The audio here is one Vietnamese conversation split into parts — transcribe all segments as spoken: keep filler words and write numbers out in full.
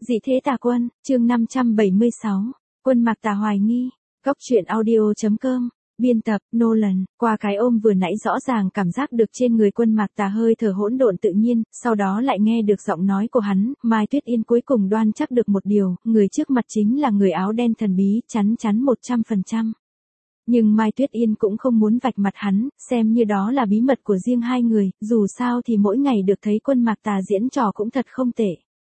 Dị thế tà quân, chương năm trăm bảy mươi sáu, Quân Mạc Tà hoài nghi, Góc truyện audio chấm com, biên tập, Nolan, qua cái ôm vừa nãy rõ ràng cảm giác được trên người Quân Mạc Tà hơi thở hỗn độn tự nhiên, sau đó lại nghe được giọng nói của hắn, Mai Tuyết Yên cuối cùng đoan chắc được một điều, người trước mặt chính là người áo đen thần bí, chắn chắn một trăm phần trăm. Nhưng Mai Tuyết Yên cũng không muốn vạch mặt hắn, xem như đó là bí mật của riêng hai người, dù sao thì mỗi ngày được thấy Quân Mạc Tà diễn trò cũng thật không tệ.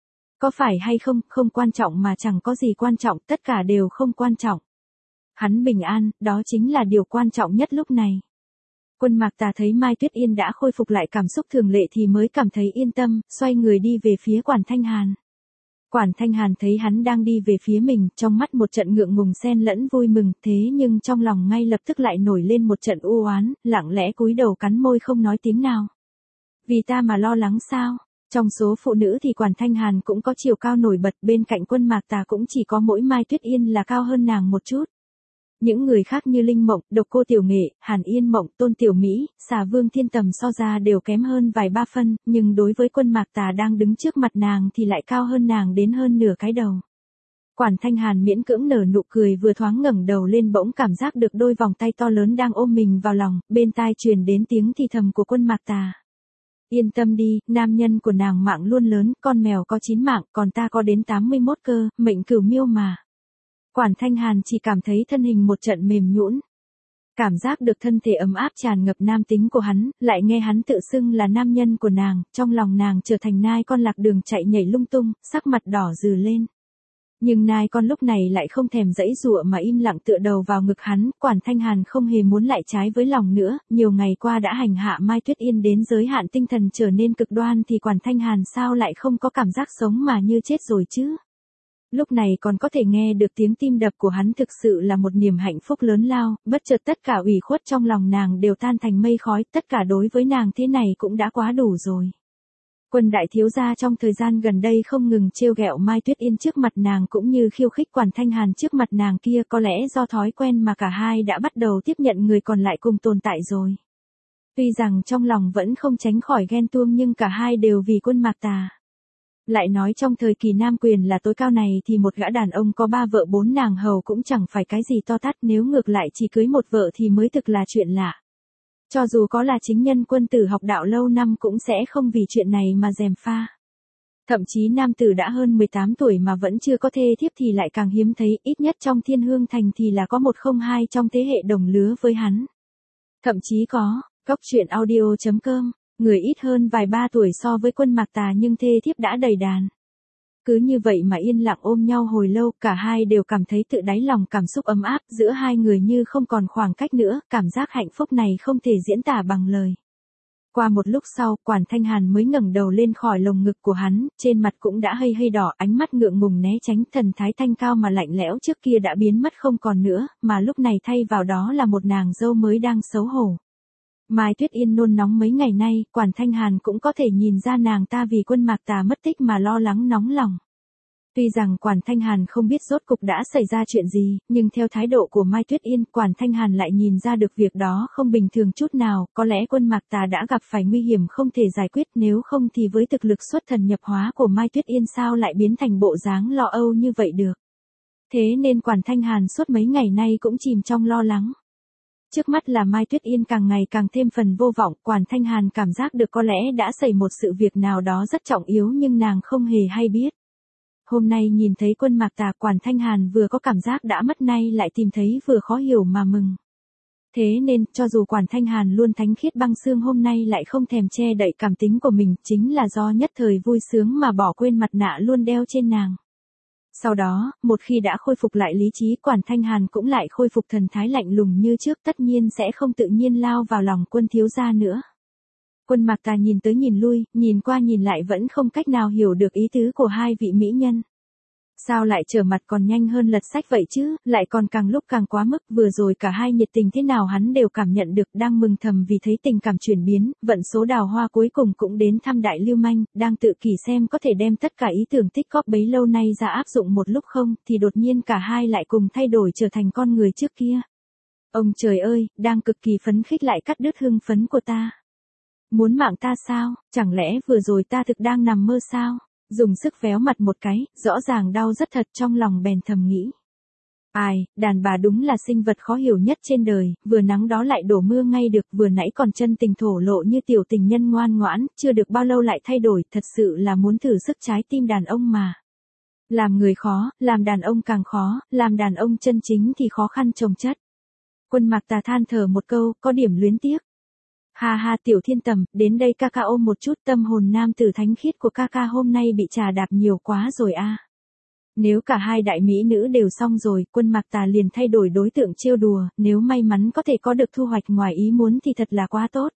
Có phải hay không, không quan trọng mà chẳng có gì quan trọng, tất cả đều không quan trọng. Hắn bình an, đó chính là điều quan trọng nhất lúc này. Quân Mạc Tà thấy Mai Tuyết Yên đã khôi phục lại cảm xúc thường lệ thì mới cảm thấy yên tâm, xoay người đi về phía Quản Thanh Hàn. Quản Thanh Hàn thấy hắn đang đi về phía mình, trong mắt một trận ngượng ngùng xen lẫn vui mừng, thế nhưng trong lòng ngay lập tức lại nổi lên một trận u oán, lặng lẽ cúi đầu cắn môi không nói tiếng nào. Vì ta mà lo lắng sao? Trong số phụ nữ thì Quản Thanh Hàn cũng có chiều cao nổi bật, bên cạnh Quân Mạc Tà cũng chỉ có mỗi Mai Tuyết Yên là cao hơn nàng một chút. Những người khác như Linh Mộng, Độc Cô Tiểu Nghệ, Hàn Yên Mộng, Tôn Tiểu Mỹ, Xà Vương Thiên Tầm so ra đều kém hơn vài ba phân, nhưng đối với Quân Mạc Tà đang đứng trước mặt nàng thì lại cao hơn nàng đến hơn nửa cái đầu. Quản Thanh Hàn miễn cưỡng nở nụ cười, vừa thoáng ngẩng đầu lên bỗng cảm giác được đôi vòng tay to lớn đang ôm mình vào lòng, bên tai truyền đến tiếng thì thầm của Quân Mạc Tà. Yên tâm đi, nam nhân của nàng mạng luôn lớn, con mèo có chín mạng, còn ta có đến tám mươi mốt cơ, mệnh cửu miêu mà. Quản Thanh Hàn chỉ cảm thấy thân hình một trận mềm nhũn. Cảm giác được thân thể ấm áp tràn ngập nam tính của hắn, lại nghe hắn tự xưng là nam nhân của nàng, trong lòng nàng trở thành nai con lạc đường chạy nhảy lung tung, sắc mặt đỏ rừ lên. Nhưng nai con lúc này lại không thèm giãy giụa mà im lặng tựa đầu vào ngực hắn, Quản Thanh Hàn không hề muốn lại trái với lòng nữa, nhiều ngày qua đã hành hạ Mai Tuyết Yên đến giới hạn tinh thần trở nên cực đoan thì Quản Thanh Hàn sao lại không có cảm giác sống mà như chết rồi chứ? Lúc này còn có thể nghe được tiếng tim đập của hắn thực sự là một niềm hạnh phúc lớn lao, bất chợt tất cả ủy khuất trong lòng nàng đều tan thành mây khói, tất cả đối với nàng thế này cũng đã quá đủ rồi. Quân đại thiếu gia trong thời gian gần đây không ngừng trêu ghẹo Mai Tuyết Yên trước mặt nàng cũng như khiêu khích Quản Thanh Hàn trước mặt nàng kia, có lẽ do thói quen mà cả hai đã bắt đầu tiếp nhận người còn lại cùng tồn tại rồi. Tuy rằng trong lòng vẫn không tránh khỏi ghen tuông nhưng cả hai đều vì Quân Mạc Tà. Lại nói trong thời kỳ nam quyền là tối cao này thì một gã đàn ông có ba vợ bốn nàng hầu cũng chẳng phải cái gì to tát, nếu ngược lại chỉ cưới một vợ thì mới thực là chuyện lạ. Cho dù có là chính nhân quân tử học đạo lâu năm cũng sẽ không vì chuyện này mà gièm pha. Thậm chí nam tử đã hơn mười tám tuổi mà vẫn chưa có thê thiếp thì lại càng hiếm thấy, ít nhất trong Thiên Hương Thành thì là có một không hai trong thế hệ đồng lứa với hắn. Thậm chí có, Góc truyện audio chấm com, người ít hơn vài ba tuổi so với Quân Mạc Tà nhưng thê thiếp đã đầy đàn. Cứ như vậy mà yên lặng ôm nhau hồi lâu, cả hai đều cảm thấy tự đáy lòng cảm xúc ấm áp, giữa hai người như không còn khoảng cách nữa, cảm giác hạnh phúc này không thể diễn tả bằng lời. Qua một lúc sau, Quản Thanh Hàn mới ngẩng đầu lên khỏi lồng ngực của hắn, trên mặt cũng đã hơi hơi đỏ, ánh mắt ngượng ngùng né tránh, thần thái thanh cao mà lạnh lẽo trước kia đã biến mất không còn nữa, mà lúc này thay vào đó là một nàng dâu mới đang xấu hổ. Mai Tuyết Yên nôn nóng mấy ngày nay, Quản Thanh Hàn cũng có thể nhìn ra nàng ta vì Quân Mạc Tà mất tích mà lo lắng nóng lòng. Tuy rằng Quản Thanh Hàn không biết rốt cục đã xảy ra chuyện gì, nhưng theo thái độ của Mai Tuyết Yên, Quản Thanh Hàn lại nhìn ra được việc đó không bình thường chút nào, có lẽ Quân Mạc Tà đã gặp phải nguy hiểm không thể giải quyết, nếu không thì với thực lực xuất thần nhập hóa của Mai Tuyết Yên sao lại biến thành bộ dáng lo âu như vậy được. Thế nên Quản Thanh Hàn suốt mấy ngày nay cũng chìm trong lo lắng. Trước mắt là Mai Tuyết Yên càng ngày càng thêm phần vô vọng, Quản Thanh Hàn cảm giác được có lẽ đã xảy một sự việc nào đó rất trọng yếu nhưng nàng không hề hay biết. Hôm nay nhìn thấy Quân Mạc Tà, Quản Thanh Hàn vừa có cảm giác đã mất nay lại tìm thấy vừa khó hiểu mà mừng. Thế nên, cho dù Quản Thanh Hàn luôn thánh khiết băng xương hôm nay lại không thèm che đậy cảm tính của mình, chính là do nhất thời vui sướng mà bỏ quên mặt nạ luôn đeo trên nàng. Sau đó, một khi đã khôi phục lại lý trí, Quản Thanh Hàn cũng lại khôi phục thần thái lạnh lùng như trước, tất nhiên sẽ không tự nhiên lao vào lòng Quân thiếu gia nữa. Quân Mạc Tà nhìn tới nhìn lui, nhìn qua nhìn lại vẫn không cách nào hiểu được ý tứ của hai vị mỹ nhân. Sao lại trở mặt còn nhanh hơn lật sách vậy chứ, lại còn càng lúc càng quá mức, vừa rồi cả hai nhiệt tình thế nào hắn đều cảm nhận được, đang mừng thầm vì thấy tình cảm chuyển biến, vận số đào hoa cuối cùng cũng đến thăm đại lưu manh, đang tự kỷ xem có thể đem tất cả ý tưởng tích góp bấy lâu nay ra áp dụng một lúc không, thì đột nhiên cả hai lại cùng thay đổi trở thành con người trước kia. Ông trời ơi, đang cực kỳ phấn khích lại cắt đứt hưng phấn của ta. Muốn mạng ta sao, chẳng lẽ vừa rồi ta thực đang nằm mơ sao? Dùng sức véo mặt một cái, rõ ràng đau rất thật, trong lòng bèn thầm nghĩ. Ai, đàn bà đúng là sinh vật khó hiểu nhất trên đời, vừa nắng đó lại đổ mưa ngay được, vừa nãy còn chân tình thổ lộ như tiểu tình nhân ngoan ngoãn, chưa được bao lâu lại thay đổi, thật sự là muốn thử sức trái tim đàn ông mà. Làm người khó, làm đàn ông càng khó, làm đàn ông chân chính thì khó khăn chồng chất. Quân Mạc Tà than thở một câu, có điểm luyến tiếc. Ha ha Tiểu Thiên Tầm, đến đây ca ca ôm một chút, tâm hồn nam tử thánh khiết của ca ca hôm nay bị trà đạp nhiều quá rồi a. À. Nếu cả hai đại mỹ nữ đều xong rồi, Quân Mạc Tà liền thay đổi đối tượng trêu đùa, nếu may mắn có thể có được thu hoạch ngoài ý muốn thì thật là quá tốt.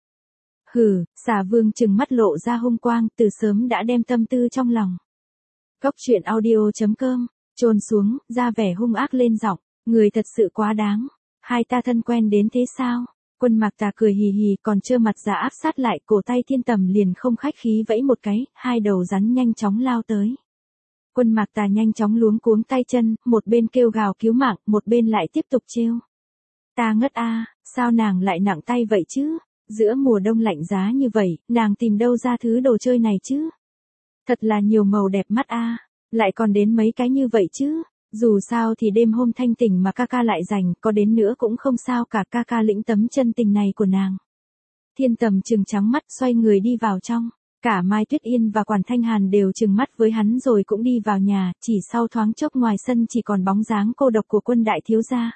Hừ, Xà Vương trừng mắt lộ ra hung quang, từ sớm đã đem tâm tư trong lòng. Góc truyện audio chấm com, chôn xuống, ra vẻ hung ác lên giọng, người thật sự quá đáng. Hai ta thân quen đến thế sao? Quân Mạc Tà cười hì hì, còn trơ mặt ra áp sát lại, cổ tay Thiên Tầm liền không khách khí vẫy một cái, hai đầu rắn nhanh chóng lao tới. Quân Mạc Tà nhanh chóng luống cuống tay chân, một bên kêu gào cứu mạng, một bên lại tiếp tục trêu. Ta ngất a, sao nàng lại nặng tay vậy chứ? Giữa mùa đông lạnh giá như vậy, nàng tìm đâu ra thứ đồ chơi này chứ? Thật là nhiều màu đẹp mắt a, lại còn đến mấy cái như vậy chứ? Dù sao thì đêm hôm thanh tỉnh mà ca ca lại dành, có đến nữa cũng không sao cả, ca ca lĩnh tấm chân tình này của nàng. Thiên Tầm trừng trắng mắt xoay người đi vào trong. Cả Mai Tuyết Yên và Quản Thanh Hàn đều trừng mắt với hắn rồi cũng đi vào nhà, chỉ sau thoáng chốc ngoài sân chỉ còn bóng dáng cô độc của Quân đại thiếu gia.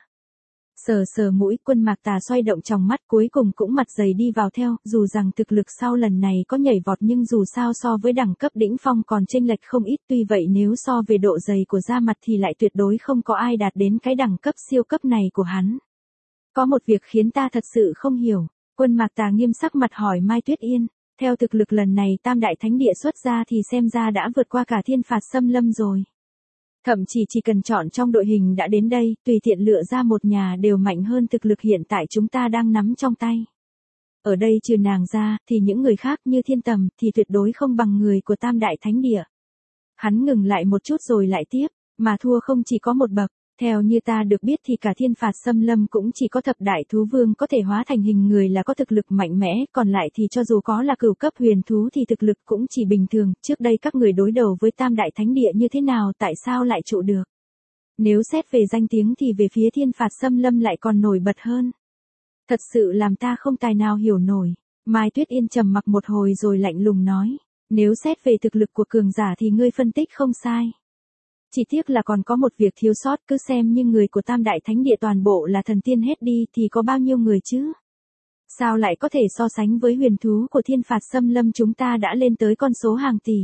Sờ sờ mũi, Quân Mạc Tà xoay động trong mắt, cuối cùng cũng mặt dày đi vào theo, dù rằng thực lực sau lần này có nhảy vọt nhưng dù sao so với đẳng cấp đỉnh phong còn chênh lệch không ít, tuy vậy nếu so về độ dày của da mặt thì lại tuyệt đối không có ai đạt đến cái đẳng cấp siêu cấp này của hắn. Có một việc khiến ta thật sự không hiểu, Quân Mạc Tà nghiêm sắc mặt hỏi Mai Tuyết Yên. Theo thực lực lần này Tam Đại Thánh Địa xuất ra thì xem ra đã vượt qua cả Thiên Phạt Xâm Lâm rồi. Thậm chí chỉ cần chọn trong đội hình đã đến đây, tùy tiện lựa ra một nhà đều mạnh hơn thực lực hiện tại chúng ta đang nắm trong tay. Ở đây trừ nàng ra, thì những người khác như Thiên Tầm thì tuyệt đối không bằng người của Tam Đại Thánh Địa. Hắn ngừng lại một chút rồi lại tiếp, mà thua không chỉ có một bậc. Theo như ta được biết thì cả Thiên Phạt Xâm Lâm cũng chỉ có thập đại thú vương có thể hóa thành hình người là có thực lực mạnh mẽ, còn lại thì cho dù có là cửu cấp huyền thú thì thực lực cũng chỉ bình thường, trước đây các người đối đầu với Tam Đại Thánh Địa như thế nào tại sao lại trụ được. Nếu xét về danh tiếng thì về phía Thiên Phạt Xâm Lâm lại còn nổi bật hơn. Thật sự làm ta không tài nào hiểu nổi. Mai Tuyết Yên trầm mặc một hồi rồi lạnh lùng nói, nếu xét về thực lực của cường giả thì ngươi phân tích không sai. Chỉ tiếc là còn có một việc thiếu sót, cứ xem như người của Tam Đại Thánh Địa toàn bộ là thần tiên hết đi thì có bao nhiêu người chứ? Sao lại có thể so sánh với huyền thú của Thiên Phạt Xâm Lâm chúng ta đã lên tới con số hàng tỷ.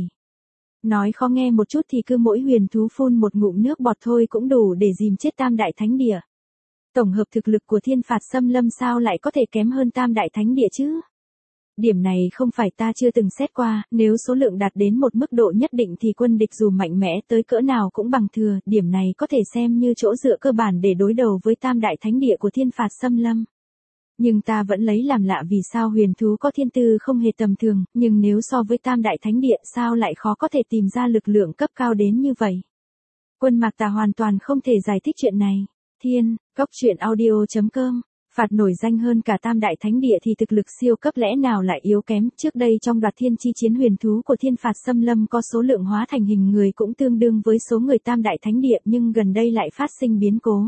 Nói khó nghe một chút thì cứ mỗi huyền thú phun một ngụm nước bọt thôi cũng đủ để dìm chết Tam Đại Thánh Địa. Tổng hợp thực lực của Thiên Phạt Xâm Lâm sao lại có thể kém hơn Tam Đại Thánh Địa chứ? Điểm này không phải ta chưa từng xét qua, nếu số lượng đạt đến một mức độ nhất định thì quân địch dù mạnh mẽ tới cỡ nào cũng bằng thừa, điểm này có thể xem như chỗ dựa cơ bản để đối đầu với Tam Đại Thánh Địa của Thiên Phạt Xâm Lâm. Nhưng ta vẫn lấy làm lạ vì sao huyền thú có thiên tư không hề tầm thường, nhưng nếu so với Tam Đại Thánh Địa sao lại khó có thể tìm ra lực lượng cấp cao đến như vậy. Quân Mạc Tà hoàn toàn không thể giải thích chuyện này. Thiên, góc truyện audio chấm com. Phạt nổi danh hơn cả Tam Đại Thánh Địa thì thực lực siêu cấp lẽ nào lại yếu kém, trước đây trong đoạt thiên chi chiến huyền thú của Thiên Phạt Xâm Lâm có số lượng hóa thành hình người cũng tương đương với số người Tam Đại Thánh Địa nhưng gần đây lại phát sinh biến cố.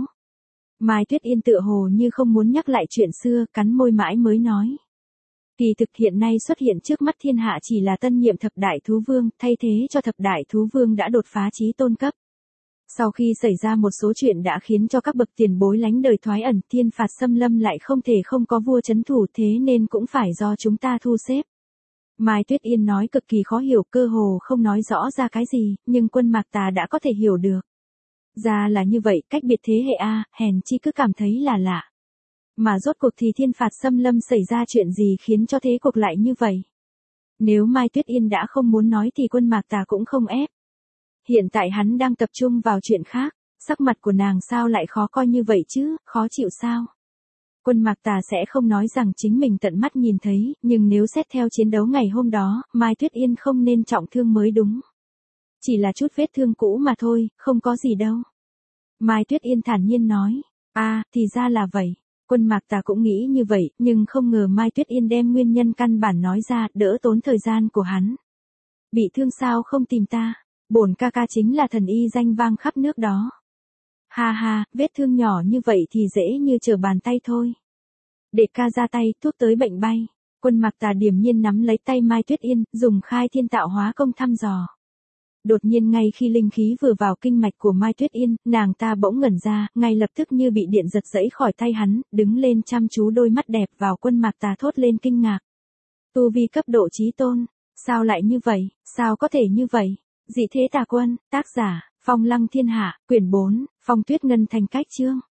Mai Tuyết Yên tựa hồ như không muốn nhắc lại chuyện xưa, cắn môi mãi mới nói. Kỳ thực hiện nay xuất hiện trước mắt thiên hạ chỉ là tân nhiệm thập đại thú vương, thay thế cho thập đại thú vương đã đột phá chí tôn cấp. Sau khi xảy ra một số chuyện đã khiến cho các bậc tiền bối lánh đời thoái ẩn, Thiên Phạt Xâm Lâm lại không thể không có vua chấn thủ thế nên cũng phải do chúng ta thu xếp. Mai Tuyết Yên nói cực kỳ khó hiểu, cơ hồ không nói rõ ra cái gì, nhưng Quân Mạc Tà đã có thể hiểu được. Ra là như vậy, cách biệt thế hệ a, hèn chi cứ cảm thấy là lạ. Mà rốt cuộc thì Thiên Phạt Xâm Lâm xảy ra chuyện gì khiến cho thế cuộc lại như vậy? Nếu Mai Tuyết Yên đã không muốn nói thì Quân Mạc Tà cũng không ép. Hiện tại hắn đang tập trung vào chuyện khác, sắc mặt của nàng sao lại khó coi như vậy chứ, khó chịu sao? Quân Mạc Tà sẽ không nói rằng chính mình tận mắt nhìn thấy, nhưng nếu xét theo chiến đấu ngày hôm đó, Mai Tuyết Yên không nên trọng thương mới đúng. Chỉ là chút vết thương cũ mà thôi, không có gì đâu. Mai Tuyết Yên thản nhiên nói, à, thì ra là vậy. Quân Mạc Tà cũng nghĩ như vậy, nhưng không ngờ Mai Tuyết Yên đem nguyên nhân căn bản nói ra, đỡ tốn thời gian của hắn. Bị thương sao không tìm ta? Bổn ca ca chính là thần y danh vang khắp nước đó. Ha ha, vết thương nhỏ như vậy thì dễ như trở bàn tay thôi. Để ca ra tay, thuốc tới bệnh bay. Quân Mạc Tà điềm nhiên nắm lấy tay Mai Tuyết Yên, dùng khai thiên tạo hóa công thăm dò. Đột nhiên ngay khi linh khí vừa vào kinh mạch của Mai Tuyết Yên, nàng ta bỗng ngẩn ra, ngay lập tức như bị điện giật giãy khỏi tay hắn, đứng lên chăm chú đôi mắt đẹp vào Quân Mạc Tà thốt lên kinh ngạc. Tu vi cấp độ chí tôn, sao lại như vậy, sao có thể như vậy? Dị thế tà quân, tác giả, Phong Lăng Thiên Hạ, quyển bốn, Phong Tuyết Ngân Thành cách chương.